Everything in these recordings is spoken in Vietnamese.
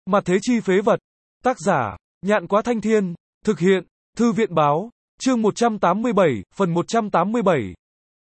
Mặt thế chi phế vật. Tác giả, Nhạn Quá Thanh Thiên. Thực hiện, Thư viện báo. Chương 187, phần 187.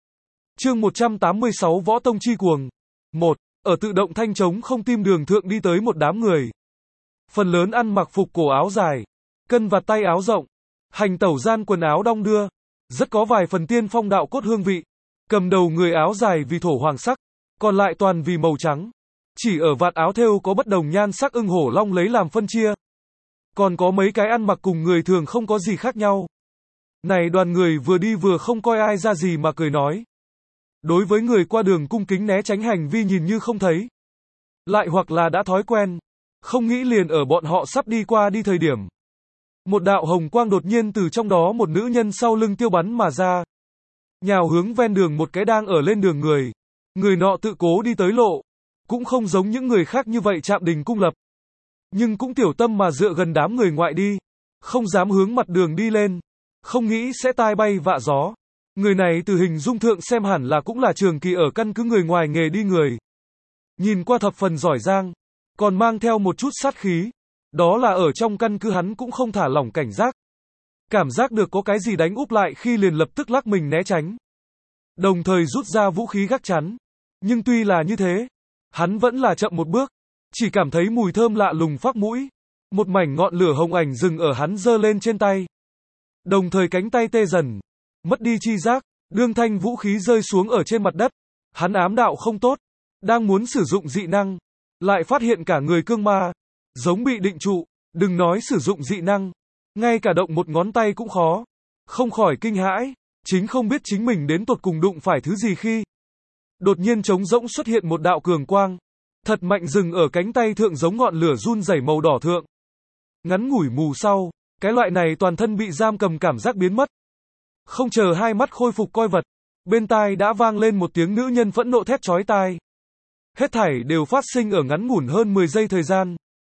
Chương 186 Võ Tông Chi Cuồng. 1. Ở tự động thanh trống không tim đường thượng đi tới một đám người. Phần lớn ăn mặc phục cổ áo dài, cân vạt tay áo rộng, hành tẩu gian quần áo đong đưa, rất có vài phần tiên phong đạo cốt hương vị. Cầm đầu người áo dài vì thổ hoàng sắc, còn lại toàn vì màu trắng. Chỉ ở vạt áo thêu có bất đồng nhan sắc ưng hổ long lấy làm phân chia. Còn có mấy cái ăn mặc cùng người thường không có gì khác nhau. Này đoàn người vừa đi vừa không coi ai ra gì mà cười nói. Đối với người qua đường cung kính né tránh hành vi nhìn như không thấy. Lại hoặc là đã thói quen, không nghĩ liền ở bọn họ sắp đi qua đi thời điểm. Một đạo hồng quang đột nhiên từ trong đó một nữ nhân sau lưng tiêu bắn mà ra. Nhào hướng ven đường một cái đang ở lên đường người. Người nọ tự cố đi tới lộ. Cũng không giống những người khác như vậy chạm đình cung lập. Nhưng cũng tiểu tâm mà dựa gần đám người ngoại đi. Không dám hướng mặt đường đi lên. Không nghĩ sẽ tai bay vạ gió. Người này từ hình dung thượng xem hẳn là cũng là trường kỳ ở căn cứ người ngoài nghề đi người. Nhìn qua thập phần giỏi giang. Còn mang theo một chút sát khí. Đó là ở trong căn cứ hắn cũng không thả lỏng cảnh giác. Cảm giác được có cái gì đánh úp lại khi liền lập tức lắc mình né tránh. Đồng thời rút ra vũ khí gác chắn. Nhưng tuy là như thế, hắn vẫn là chậm một bước. Chỉ cảm thấy mùi thơm lạ lùng phác mũi. Một mảnh ngọn lửa hồng ảnh dừng ở hắn giơ lên trên tay. Đồng thời cánh tay tê dần. Mất đi chi giác. Đương thanh vũ khí rơi xuống ở trên mặt đất. Hắn ám đạo không tốt. Đang muốn sử dụng dị năng. Lại phát hiện cả người cương ma. Giống bị định trụ. Đừng nói sử dụng dị năng. Ngay cả động một ngón tay cũng khó. Không khỏi kinh hãi. Chính không biết chính mình đến tột cùng đụng phải thứ gì khi. Đột nhiên trống rỗng xuất hiện một đạo cường quang. Thật mạnh dừng ở cánh tay thượng giống ngọn lửa run rẩy màu đỏ thượng. Ngắn ngủi mù sau. Cái loại này toàn thân bị giam cầm cảm giác biến mất. Không chờ hai mắt khôi phục coi vật. Bên tai đã vang lên một tiếng nữ nhân phẫn nộ thét chói tai. Hết thảy đều phát sinh ở ngắn ngủn hơn 10 giây thời gian.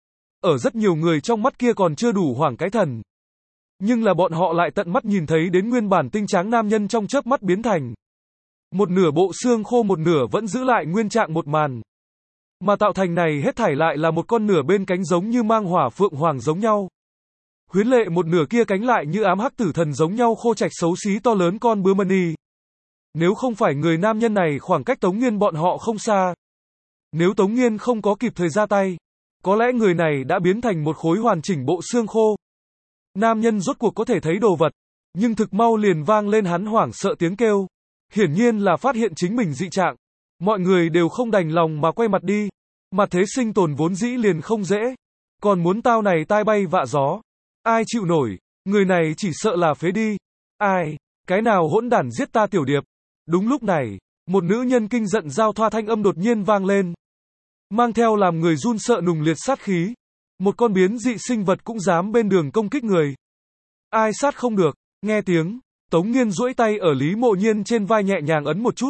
Ở rất nhiều người trong mắt kia còn chưa đủ hoảng cái thần. Nhưng là bọn họ lại tận mắt nhìn thấy đến nguyên bản tinh tráng nam nhân trong chớp mắt biến thành. Một nửa bộ xương khô một nửa vẫn giữ lại nguyên trạng một màn. Mà tạo thành này hết thảy lại là một con nửa bên cánh giống như mang hỏa phượng hoàng giống nhau. Huyến lệ một nửa kia cánh lại như ám hắc tử thần giống nhau khô trạch xấu xí to lớn con bướm mani. Nếu không phải người nam nhân này khoảng cách Tống Nghiên bọn họ không xa. Nếu Tống Nghiên không có kịp thời ra tay. Có lẽ người này đã biến thành một khối hoàn chỉnh bộ xương khô. Nam nhân rốt cuộc có thể thấy đồ vật. Nhưng thực mau liền vang lên hắn hoảng sợ tiếng kêu. Hiển nhiên là phát hiện chính mình dị trạng. Mọi người đều không đành lòng mà quay mặt đi. Mà thế sinh tồn vốn dĩ liền không dễ. Còn muốn tao này tai bay vạ gió. Ai chịu nổi. Người này chỉ sợ là phế đi. Ai. Cái nào hỗn đản giết ta tiểu điệp. Đúng lúc này. Một nữ nhân kinh giận giao thoa thanh âm đột nhiên vang lên. Mang theo làm người run sợ nùng liệt sát khí. Một con biến dị sinh vật cũng dám bên đường công kích người. Ai sát không được. Nghe tiếng. Tống Nghiên duỗi tay ở Lý Mộ Nhiên trên vai nhẹ nhàng ấn một chút.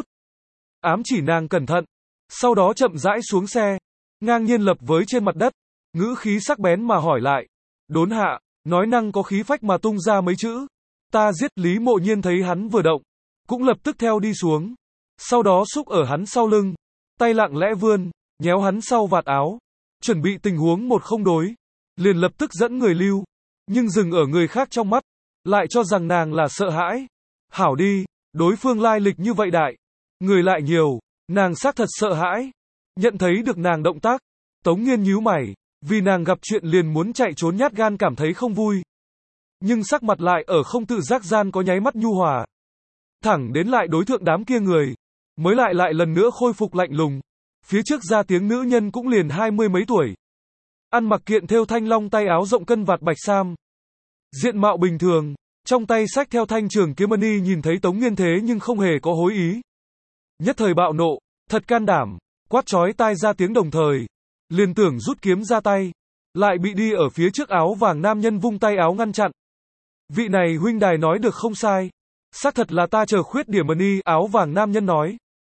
Ám chỉ nàng cẩn thận. Sau đó chậm rãi xuống xe. Ngang nhiên lập với trên mặt đất. Ngữ khí sắc bén mà hỏi lại. Đốn hạ. Nói năng có khí phách mà tung ra mấy chữ. Ta giết. Lý Mộ Nhiên thấy hắn vừa động. Cũng lập tức theo đi xuống. Sau đó xúc ở hắn sau lưng. Tay lặng lẽ vươn. Nhéo hắn sau vạt áo. Chuẩn bị tình huống một không đối. Liền lập tức dẫn người lưu. Nhưng dừng ở người khác trong mắt. Lại cho rằng nàng là sợ hãi. Hảo đi. Đối phương lai lịch như vậy đại. Người lại nhiều. Nàng xác thật sợ hãi. Nhận thấy được nàng động tác. Tống Nghiên nhíu mày. Vì nàng gặp chuyện liền muốn chạy trốn nhát gan cảm thấy không vui. Nhưng sắc mặt lại ở không tự giác gian có nháy mắt nhu hòa. Thẳng đến lại đối thượng đám kia người. Mới lại lần nữa khôi phục lạnh lùng. Phía trước ra tiếng nữ nhân cũng liền 20 mấy tuổi. Ăn mặc kiện thêu thanh long tay áo rộng cân vạt bạch sam. Diện mạo bình thường. Trong tay xách theo thanh trường kiếm mani nhìn thấy Tống Nghiên thế nhưng không hề có hối ý. Nhất thời bạo nộ. Thật can đảm. Quát chói tai ra tiếng đồng thời. Liền tưởng rút kiếm ra tay. Lại bị đi ở phía trước áo vàng nam nhân vung tay áo ngăn chặn. Vị này huynh đài nói được không sai. Xác thật là ta chờ khuyết điểm mani. Áo vàng nam nhân nói.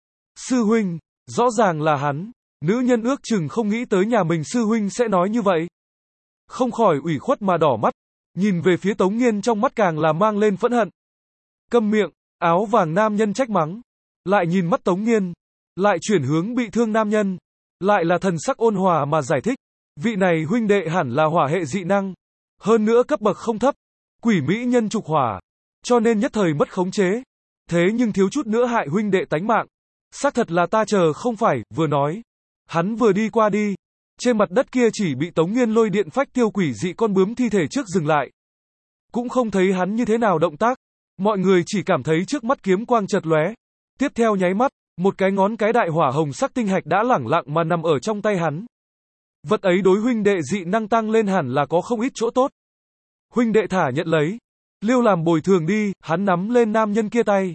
Sư huynh. Rõ ràng là hắn. Nữ nhân ước chừng không nghĩ tới nhà mình sư huynh sẽ nói như vậy. Không khỏi ủy khuất mà đỏ mắt. Nhìn về phía Tống Nghiên trong mắt càng là mang lên phẫn hận. Câm miệng. Áo vàng nam nhân trách mắng. Lại nhìn mắt Tống Nghiên. Lại chuyển hướng bị thương nam nhân. Lại là thần sắc ôn hòa mà giải thích. Vị này huynh đệ hẳn là hỏa hệ dị năng. Hơn nữa cấp bậc không thấp. Quỷ mỹ nhân trục hỏa. Cho nên nhất thời mất khống chế. Thế nhưng thiếu chút nữa hại huynh đệ tánh mạng. Xác thật là ta chờ không phải, vừa nói. Hắn vừa đi qua đi. Trên mặt đất kia chỉ bị Tống Nghiên lôi điện phách tiêu quỷ dị con bướm thi thể trước dừng lại. Cũng không thấy hắn như thế nào động tác. Mọi người chỉ cảm thấy trước mắt kiếm quang chợt lóe. Tiếp theo nháy mắt, một cái ngón cái đại hỏa hồng sắc tinh hạch đã lẳng lặng mà nằm ở trong tay hắn. Vật ấy đối huynh đệ dị năng tăng lên hẳn là có không ít chỗ tốt. Huynh đệ thả nhận lấy. Liêu làm bồi thường đi, hắn nắm lên nam nhân kia tay.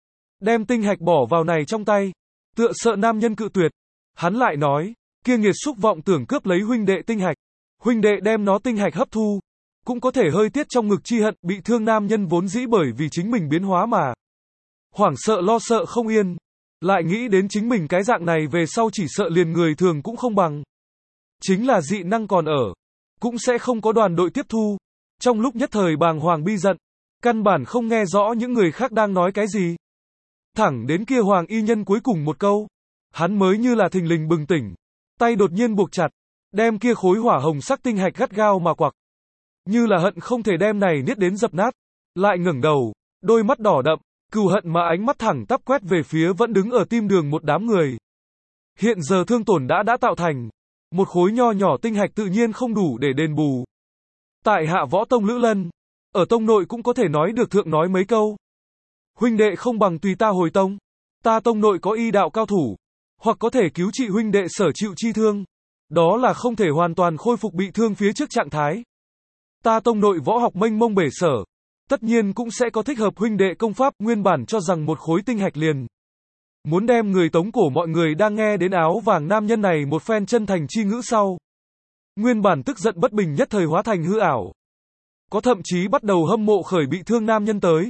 Đem tinh hạch bỏ vào này trong tay. Tựa sợ nam nhân cự tuyệt. Hắn lại nói, kia nghiệt xúc vọng tưởng cướp lấy huynh đệ tinh hạch. Huynh đệ đem nó tinh hạch hấp thu. Cũng có thể hơi tiết trong ngực chi hận, bị thương nam nhân vốn dĩ bởi vì chính mình biến hóa mà. Hoảng sợ lo sợ không yên. Lại nghĩ đến chính mình cái dạng này về sau chỉ sợ liền người thường cũng không bằng. Chính là dị năng còn ở. Cũng sẽ không có đoàn đội tiếp thu. Trong lúc nhất thời bàng hoàng bi giận. Căn bản không nghe rõ những người khác đang nói cái gì. Thẳng đến kia hoàng y nhân cuối cùng một câu. Hắn mới như là thình lình bừng tỉnh. Tay đột nhiên buộc chặt. Đem kia khối hỏa hồng sắc tinh hạch gắt gao mà quặc. Như là hận không thể đem này niết đến dập nát. Lại ngẩng đầu. Đôi mắt đỏ đậm. Cừu hận mà ánh mắt thẳng tắp quét về phía vẫn đứng ở tim đường một đám người. Hiện giờ thương tổn đã tạo thành. Một khối nho nhỏ tinh hạch tự nhiên không đủ để đền bù. Tại hạ võ tông Lữ Lân. Ở tông nội cũng có thể nói được thượng nói mấy câu. Huynh đệ không bằng tùy ta hồi tông. Ta tông nội có y đạo cao thủ. Hoặc có thể cứu trị huynh đệ sở chịu chi thương. Đó là không thể hoàn toàn khôi phục bị thương phía trước trạng thái. Ta tông nội võ học mênh mông bể sở. Tất nhiên cũng sẽ có thích hợp huynh đệ công pháp, nguyên bản cho rằng một khối tinh hạch liền. Muốn đem người tống cổ mọi người đang nghe đến áo vàng nam nhân này một phen chân thành chi ngữ sau. Nguyên bản tức giận bất bình nhất thời hóa thành hư ảo. Có thậm chí bắt đầu hâm mộ khởi bị thương nam nhân tới.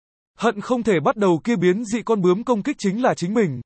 Hận không thể bắt đầu kia biến dị con bướm công kích chính là chính mình.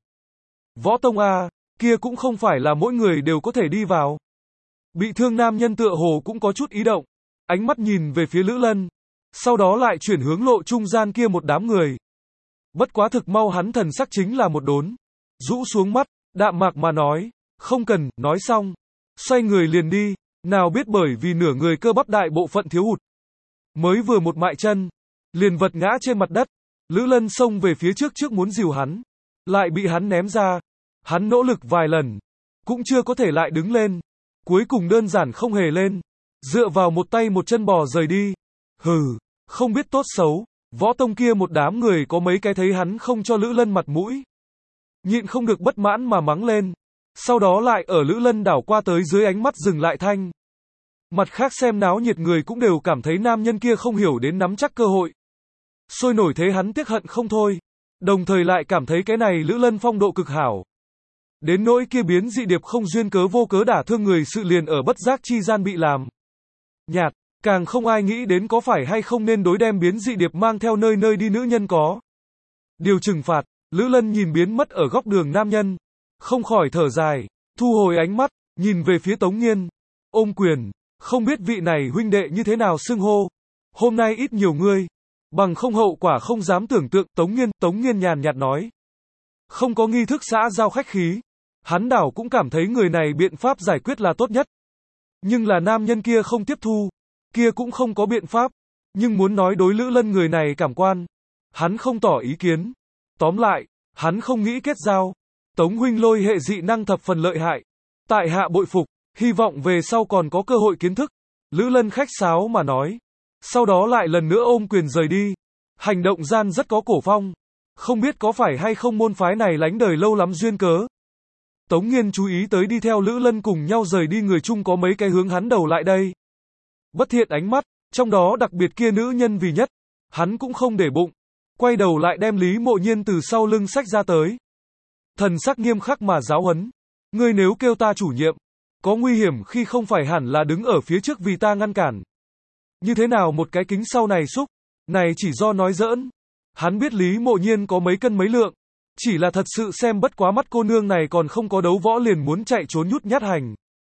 Võ tông A, kia cũng không phải là mỗi người đều có thể đi vào. Bị thương nam nhân tựa hồ cũng có chút ý động. Ánh mắt nhìn về phía Lữ Lân. Sau đó lại chuyển hướng lộ trung gian kia một đám người. Bất quá thực mau hắn thần sắc chính là một đốn. Rũ xuống mắt, đạm mạc mà nói. Không cần, nói xong. Xoay người liền đi. Nào biết bởi vì nửa người cơ bắp đại bộ phận thiếu hụt. Mới vừa một mại chân. Liền vật ngã trên mặt đất. Lữ Lân xông về phía trước muốn dìu hắn. Lại bị hắn ném ra. Hắn nỗ lực vài lần. Cũng chưa có thể lại đứng lên. Cuối cùng đơn giản không hề lên. Dựa vào một tay một chân bò rời đi. Hừ, không biết tốt xấu. Võ tông kia một đám người có mấy cái thấy hắn không cho Lữ Lân mặt mũi. Nhịn không được bất mãn mà mắng lên. Sau đó lại ở Lữ Lân đảo qua tới dưới ánh mắt dừng lại thanh. Mặt khác xem náo nhiệt người cũng đều cảm thấy nam nhân kia không hiểu đến nắm chắc cơ hội. Sôi nổi thế hắn tiếc hận không thôi. Đồng thời lại cảm thấy cái này Lữ Lân phong độ cực hảo. Đến nỗi kia biến dị điệp không duyên cớ vô cớ đả thương người sự liền ở bất giác chi gian bị làm nhạt. Càng không ai nghĩ đến có phải hay không nên đối đem biến dị điệp mang theo nơi nơi đi nữ nhân có. Điều trừng phạt, Lữ Lân nhìn biến mất ở góc đường nam nhân. Không khỏi thở dài, thu hồi ánh mắt, nhìn về phía Tống Nghiên. Ôm quyền, không biết vị này huynh đệ như thế nào xưng hô. Hôm nay ít nhiều ngươi. Bằng không hậu quả không dám tưởng tượng. Tống Nghiên nhàn nhạt nói. Không có nghi thức xã giao khách khí. Hắn đảo cũng cảm thấy người này biện pháp giải quyết là tốt nhất. Nhưng là nam nhân kia không tiếp thu. Kia cũng không có biện pháp. Nhưng muốn nói đối Lữ Lân người này cảm quan. Hắn không tỏ ý kiến. Tóm lại, hắn không nghĩ kết giao. Tống huynh lôi hệ dị năng thập phần lợi hại. Tại hạ bội phục, hy vọng về sau còn có cơ hội kiến thức. Lữ Lân khách sáo mà nói. Sau đó lại lần nữa ôm quyền rời đi. Hành động gian rất có cổ phong. Không biết có phải hay không môn phái này lánh đời lâu lắm duyên cớ. Tống Nghiên chú ý tới đi theo Lữ Lân cùng nhau rời đi người chung có mấy cái hướng hắn đầu lại đây. Bất thiện ánh mắt, trong đó đặc biệt kia nữ nhân vì nhất. Hắn cũng không để bụng. Quay đầu lại đem Lý Mộ Nhiên từ sau lưng xách ra tới. Thần sắc nghiêm khắc mà giáo huấn. Ngươi nếu kêu ta chủ nhiệm, có nguy hiểm khi không phải hẳn là đứng ở phía trước vì ta ngăn cản. Như thế nào một cái kính sau này xúc, này chỉ do nói giỡn. Hắn biết Lý Mộ Nhiên có mấy cân mấy lượng. Chỉ là thật sự xem bất quá mắt cô nương này còn không có đấu võ liền muốn chạy trốn nhút nhát hành.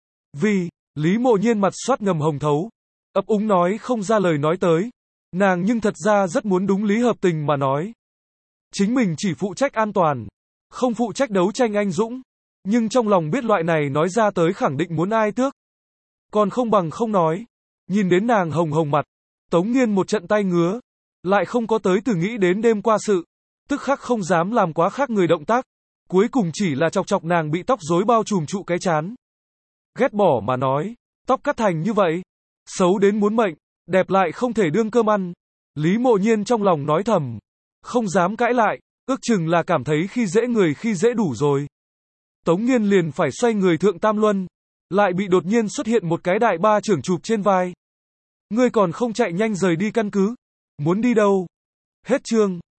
Vì, Lý Mộ Nhiên mặt xoát ngầm hồng thấu. Ấp úng nói không ra lời nói tới. Nàng nhưng thật ra rất muốn đúng lý hợp tình mà nói. Chính mình chỉ phụ trách an toàn. Không phụ trách đấu tranh anh dũng. Nhưng trong lòng biết loại này nói ra tới khẳng định muốn ai tước. còn không bằng không nói. Nhìn đến nàng hồng hồng mặt, Tống Nghiên một trận tay ngứa, lại không có tới từ nghĩ đến đêm qua sự, tức khắc không dám làm quá khác người động tác, cuối cùng chỉ là chọc chọc nàng bị tóc rối bao trùm trụ cái chán. Ghét bỏ mà nói, tóc cắt thành như vậy, xấu đến muốn mệnh, đẹp lại không thể đương cơm ăn. Lý Mộ Nhiên trong lòng nói thầm, không dám cãi lại, ước chừng là cảm thấy khi dễ người khi dễ đủ rồi. Tống Nghiên liền phải xoay người thượng tam luân, lại bị đột nhiên xuất hiện một cái đại ba trưởng chụp trên vai. Ngươi còn không chạy nhanh rời đi căn cứ? Muốn đi đâu? Hết chương.